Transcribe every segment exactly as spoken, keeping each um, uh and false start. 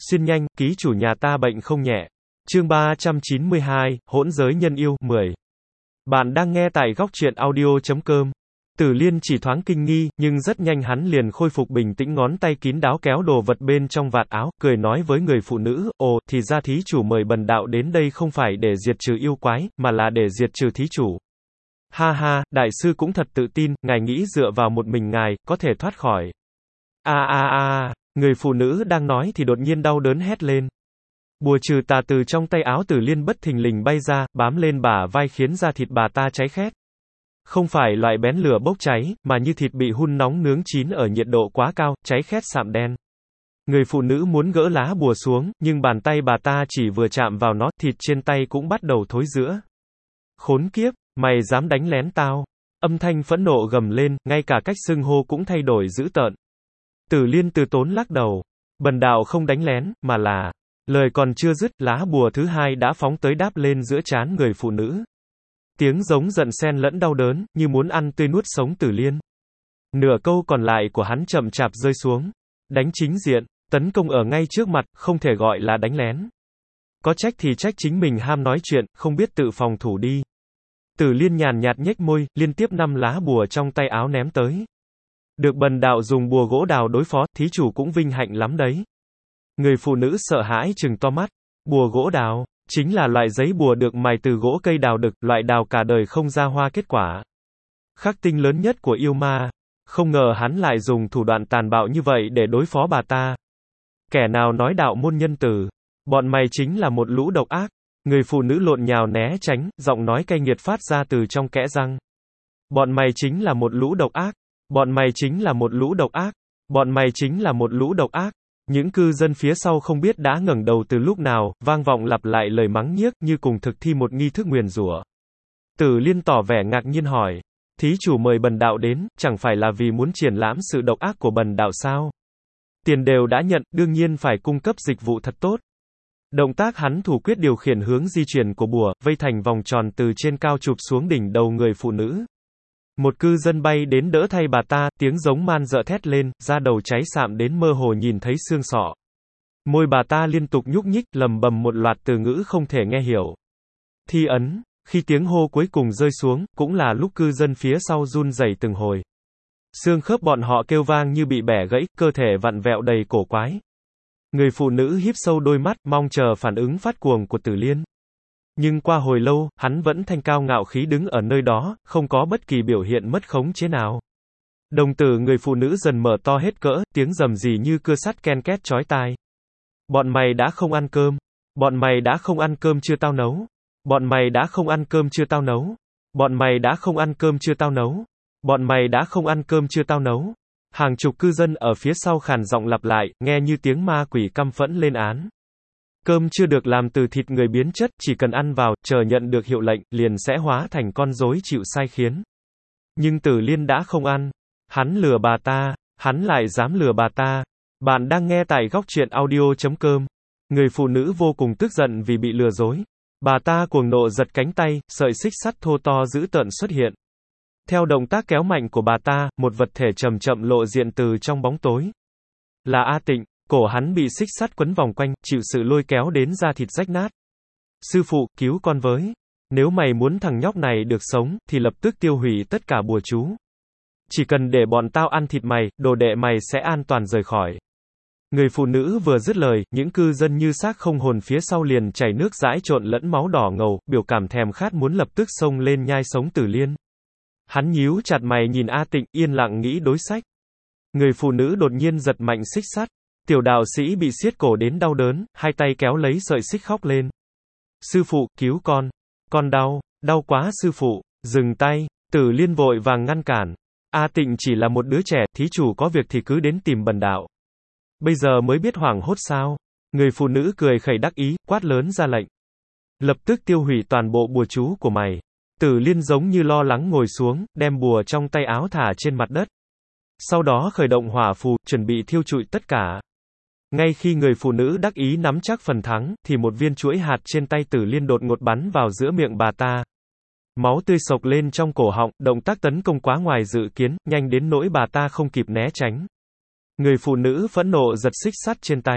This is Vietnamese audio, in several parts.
Xuyên nhanh, ký chủ nhà ta bệnh không nhẹ. Chương ba trăm chín mươi hai, hỗn giới nhân yêu, mười. Bạn đang nghe tại góc truyện audio chấm com. Tử Liên chỉ thoáng kinh nghi, nhưng rất nhanh hắn liền khôi phục bình tĩnh, ngón tay kín đáo kéo đồ vật bên trong vạt áo, cười nói với người phụ nữ, ồ, thì ra thí chủ mời bần đạo đến đây không phải để diệt trừ yêu quái, mà là để diệt trừ thí chủ. Ha ha, đại sư cũng thật tự tin, ngài nghĩ dựa vào một mình ngài, có thể thoát khỏi. A a a, người phụ nữ đang nói thì đột nhiên đau đớn hét lên. Bùa trừ tà từ trong tay áo Tử Liên bất thình lình bay ra, bám lên bả vai khiến da thịt bà ta cháy khét. Không phải loại bén lửa bốc cháy, mà như thịt bị hun nóng nướng chín ở nhiệt độ quá cao, cháy khét sạm đen. Người phụ nữ muốn gỡ lá bùa xuống, nhưng bàn tay bà ta chỉ vừa chạm vào nó, thịt trên tay cũng bắt đầu thối rữa. Khốn kiếp, mày dám đánh lén tao. Âm thanh phẫn nộ gầm lên, ngay cả cách xưng hô cũng thay đổi dữ tợn. Tử Liên từ tốn lắc đầu. Bần đạo không đánh lén, mà là... Lời còn chưa dứt, lá bùa thứ hai đã phóng tới đáp lên giữa trán người phụ nữ. Tiếng giống giận xen lẫn đau đớn, như muốn ăn tươi nuốt sống Tử Liên. Nửa câu còn lại của hắn chậm chạp rơi xuống. Đánh chính diện, tấn công ở ngay trước mặt, không thể gọi là đánh lén. Có trách thì trách chính mình ham nói chuyện, không biết tự phòng thủ đi. Tử Liên nhàn nhạt nhếch môi, liên tiếp năm lá bùa trong tay áo ném tới. Được bần đạo dùng bùa gỗ đào đối phó, thí chủ cũng vinh hạnh lắm đấy. Người phụ nữ sợ hãi trừng to mắt. Bùa gỗ đào, chính là loại giấy bùa được mài từ gỗ cây đào đực, loại đào cả đời không ra hoa kết quả. Khắc tinh lớn nhất của yêu ma. Không ngờ hắn lại dùng thủ đoạn tàn bạo như vậy để đối phó bà ta. Kẻ nào nói đạo môn nhân từ, bọn mày chính là một lũ độc ác. Người phụ nữ lộn nhào né tránh, giọng nói cay nghiệt phát ra từ trong kẽ răng. Bọn mày chính là một lũ độc ác. Bọn mày chính là một lũ độc ác. Bọn mày chính là một lũ độc ác. Những cư dân phía sau không biết đã ngẩng đầu từ lúc nào, vang vọng lặp lại lời mắng nhiếc như cùng thực thi một nghi thức nguyền rủa. Tử Liên tỏ vẻ ngạc nhiên hỏi, thí chủ mời bần đạo đến, chẳng phải là vì muốn triển lãm sự độc ác của bần đạo sao? Tiền đều đã nhận, đương nhiên phải cung cấp dịch vụ thật tốt. Động tác hắn thủ quyết điều khiển hướng di chuyển của bùa, vây thành vòng tròn từ trên cao chụp xuống đỉnh đầu người phụ nữ. Một cư dân bay đến đỡ thay bà ta, tiếng giống man dợ thét lên, da đầu cháy sạm đến mơ hồ nhìn thấy xương sọ. Môi bà ta liên tục nhúc nhích, lầm bầm một loạt từ ngữ không thể nghe hiểu. Thi ấn, khi tiếng hô cuối cùng rơi xuống, cũng là lúc cư dân phía sau run rẩy từng hồi. Xương khớp bọn họ kêu vang như bị bẻ gãy, cơ thể vặn vẹo đầy cổ quái. Người phụ nữ híp sâu đôi mắt, mong chờ phản ứng phát cuồng của Tử Liên. Nhưng qua hồi lâu, hắn vẫn thanh cao ngạo khí đứng ở nơi đó, không có bất kỳ biểu hiện mất khống chế nào. Đồng tử người phụ nữ dần mở to hết cỡ, tiếng rầm rì như cưa sắt ken két chói tai. Bọn mày đã không ăn cơm. Bọn mày đã không ăn cơm chưa tao nấu. Bọn mày đã không ăn cơm chưa tao nấu. Bọn mày đã không ăn cơm chưa tao nấu. Bọn mày đã không ăn cơm chưa tao nấu. Hàng chục cư dân ở phía sau khàn giọng lặp lại, nghe như tiếng ma quỷ căm phẫn lên án. Cơm chưa được làm từ thịt người biến chất, chỉ cần ăn vào, chờ nhận được hiệu lệnh, liền sẽ hóa thành con rối chịu sai khiến. Nhưng Tử Liên đã không ăn. Hắn lừa bà ta, hắn lại dám lừa bà ta. Bạn đang nghe tại góc truyện audio chấm com. Người phụ nữ vô cùng tức giận vì bị lừa dối. Bà ta cuồng nộ giật cánh tay, sợi xích sắt thô to dữ tợn xuất hiện. Theo động tác kéo mạnh của bà ta, một vật thể chậm chậm lộ diện từ trong bóng tối. Là A Tịnh. Cổ hắn bị xích sắt quấn vòng quanh, chịu sự lôi kéo đến da thịt rách nát. Sư phụ, cứu con với. Nếu mày muốn thằng nhóc này được sống, thì lập tức tiêu hủy tất cả bùa chú. Chỉ cần để bọn tao ăn thịt mày, đồ đệ mày sẽ an toàn rời khỏi. Người phụ nữ vừa dứt lời, những cư dân như xác không hồn phía sau liền chảy nước dãi trộn lẫn máu đỏ ngầu, biểu cảm thèm khát muốn lập tức xông lên nhai sống Tử Liên. Hắn nhíu chặt mày nhìn A Tịnh, yên lặng nghĩ đối sách. Người phụ nữ đột nhiên giật mạnh xích sắt. Tiểu đạo sĩ bị siết cổ đến đau đớn, hai tay kéo lấy sợi xích khóc lên. Sư phụ, cứu con. Con đau, đau quá sư phụ, dừng tay. Tử Liên vội vàng ngăn cản. A Tịnh chỉ là một đứa trẻ, thí chủ có việc thì cứ đến tìm bần đạo. Bây giờ mới biết hoảng hốt sao. Người phụ nữ cười khẩy đắc ý, quát lớn ra lệnh. Lập tức tiêu hủy toàn bộ bùa chú của mày. Tử Liên giống như lo lắng ngồi xuống, đem bùa trong tay áo thả trên mặt đất. Sau đó khởi động hỏa phù, chuẩn bị thiêu trụi tất cả. Ngay khi người phụ nữ đắc ý nắm chắc phần thắng, thì một viên chuỗi hạt trên tay Tử Liên đột ngột bắn vào giữa miệng bà ta. Máu tươi sộc lên trong cổ họng, động tác tấn công quá ngoài dự kiến, nhanh đến nỗi bà ta không kịp né tránh. Người phụ nữ phẫn nộ giật xích sắt trên tay.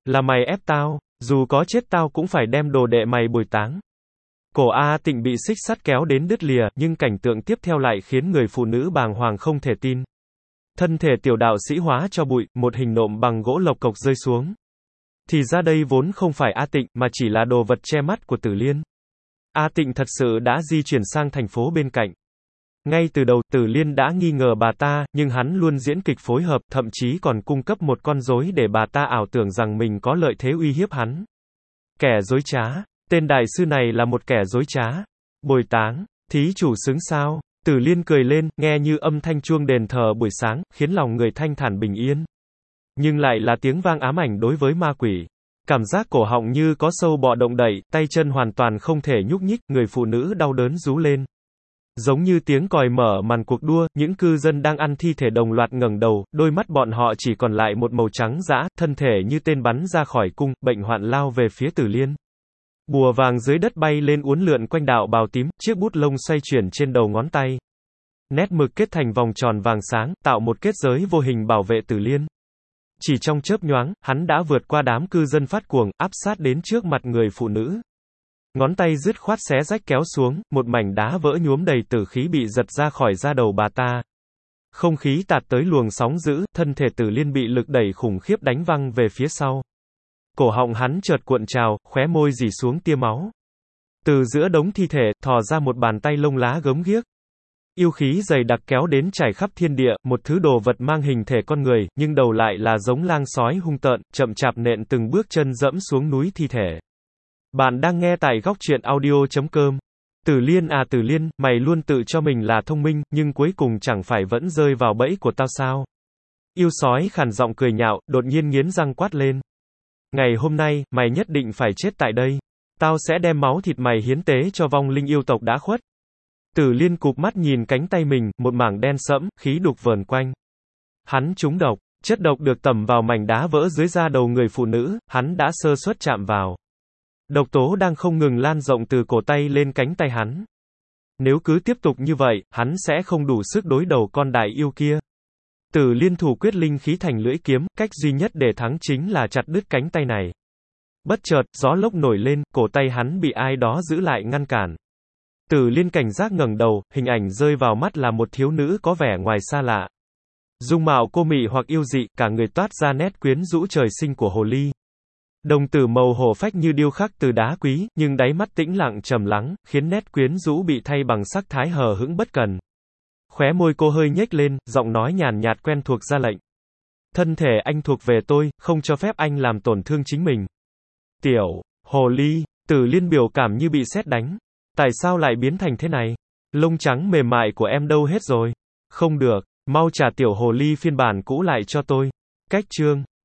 Là mày ép tao, dù có chết tao cũng phải đem đồ đệ mày bồi táng. Cổ A Tịnh bị xích sắt kéo đến đứt lìa, nhưng cảnh tượng tiếp theo lại khiến người phụ nữ bàng hoàng không thể tin. Thân thể tiểu đạo sĩ hóa cho bụi, một hình nộm bằng gỗ lộc cộc rơi xuống. Thì ra đây vốn không phải A Tịnh, mà chỉ là đồ vật che mắt của Tử Liên. A Tịnh thật sự đã di chuyển sang thành phố bên cạnh. Ngay từ đầu, Tử Liên đã nghi ngờ bà ta, nhưng hắn luôn diễn kịch phối hợp, thậm chí còn cung cấp một con rối để bà ta ảo tưởng rằng mình có lợi thế uy hiếp hắn. Kẻ dối trá. Tên đại sư này là một kẻ dối trá. Bồi táng. Thí chủ xứng sao? Tử Liên cười lên, nghe như âm thanh chuông đền thờ buổi sáng, khiến lòng người thanh thản bình yên. Nhưng lại là tiếng vang ám ảnh đối với ma quỷ. Cảm giác cổ họng như có sâu bọ động đậy, tay chân hoàn toàn không thể nhúc nhích, người phụ nữ đau đớn rú lên. Giống như tiếng còi mở màn cuộc đua, những cư dân đang ăn thi thể đồng loạt ngẩng đầu, đôi mắt bọn họ chỉ còn lại một màu trắng dã, thân thể như tên bắn ra khỏi cung, bệnh hoạn lao về phía Tử Liên. Bùa vàng dưới đất bay lên uốn lượn quanh đạo bào tím, chiếc bút lông xoay chuyển trên đầu ngón tay. Nét mực kết thành vòng tròn vàng sáng, tạo một kết giới vô hình bảo vệ Tử Liên. Chỉ trong chớp nhoáng, hắn đã vượt qua đám cư dân phát cuồng, áp sát đến trước mặt người phụ nữ. Ngón tay dứt khoát xé rách kéo xuống, một mảnh đá vỡ nhuốm đầy tử khí bị giật ra khỏi da đầu bà ta. Không khí tạt tới luồng sóng dữ, thân thể Tử Liên bị lực đẩy khủng khiếp đánh văng về phía sau. Cổ họng hắn chợt cuộn trào, khóe môi rỉ xuống tia máu. Từ giữa đống thi thể, thò ra một bàn tay lông lá gớm ghiếc. Yêu khí dày đặc kéo đến trải khắp thiên địa, một thứ đồ vật mang hình thể con người, nhưng đầu lại là giống lang sói hung tợn, chậm chạp nện từng bước chân dẫm xuống núi thi thể. Bạn đang nghe tại góc truyện audio chấm com. Tử Liên à Tử Liên, mày luôn tự cho mình là thông minh, nhưng cuối cùng chẳng phải vẫn rơi vào bẫy của tao sao? Yêu sói khàn giọng cười nhạo, đột nhiên nghiến răng quát lên. Ngày hôm nay, mày nhất định phải chết tại đây. Tao sẽ đem máu thịt mày hiến tế cho vong linh yêu tộc đã khuất. Tử Liên cụp mắt nhìn cánh tay mình, một mảng đen sẫm, khí đục vờn quanh. Hắn trúng độc, chất độc được tẩm vào mảnh đá vỡ dưới da đầu người phụ nữ, hắn đã sơ suất chạm vào. Độc tố đang không ngừng lan rộng từ cổ tay lên cánh tay hắn. Nếu cứ tiếp tục như vậy, hắn sẽ không đủ sức đối đầu con đại yêu kia. Tử Liên thủ quyết linh khí thành lưỡi kiếm, cách duy nhất để thắng chính là chặt đứt cánh tay này. Bất chợt, gió lốc nổi lên, cổ tay hắn bị ai đó giữ lại ngăn cản. Tử Liên cảnh giác ngẩng đầu, hình ảnh rơi vào mắt là một thiếu nữ có vẻ ngoài xa lạ. Dung mạo cô mị hoặc yêu dị, cả người toát ra nét quyến rũ trời sinh của hồ ly. Đồng tử màu hổ phách như điêu khắc từ đá quý, nhưng đáy mắt tĩnh lặng trầm lắng, khiến nét quyến rũ bị thay bằng sắc thái hờ hững bất cần. Khóe môi cô hơi nhếch lên, giọng nói nhàn nhạt quen thuộc ra lệnh. Thân thể anh thuộc về tôi, không cho phép anh làm tổn thương chính mình. Tiểu hồ ly, Tử Liên biểu cảm như bị sét đánh. Tại sao lại biến thành thế này? Lông trắng mềm mại của em đâu hết rồi? Không được, mau trả tiểu hồ ly phiên bản cũ lại cho tôi. Cách chương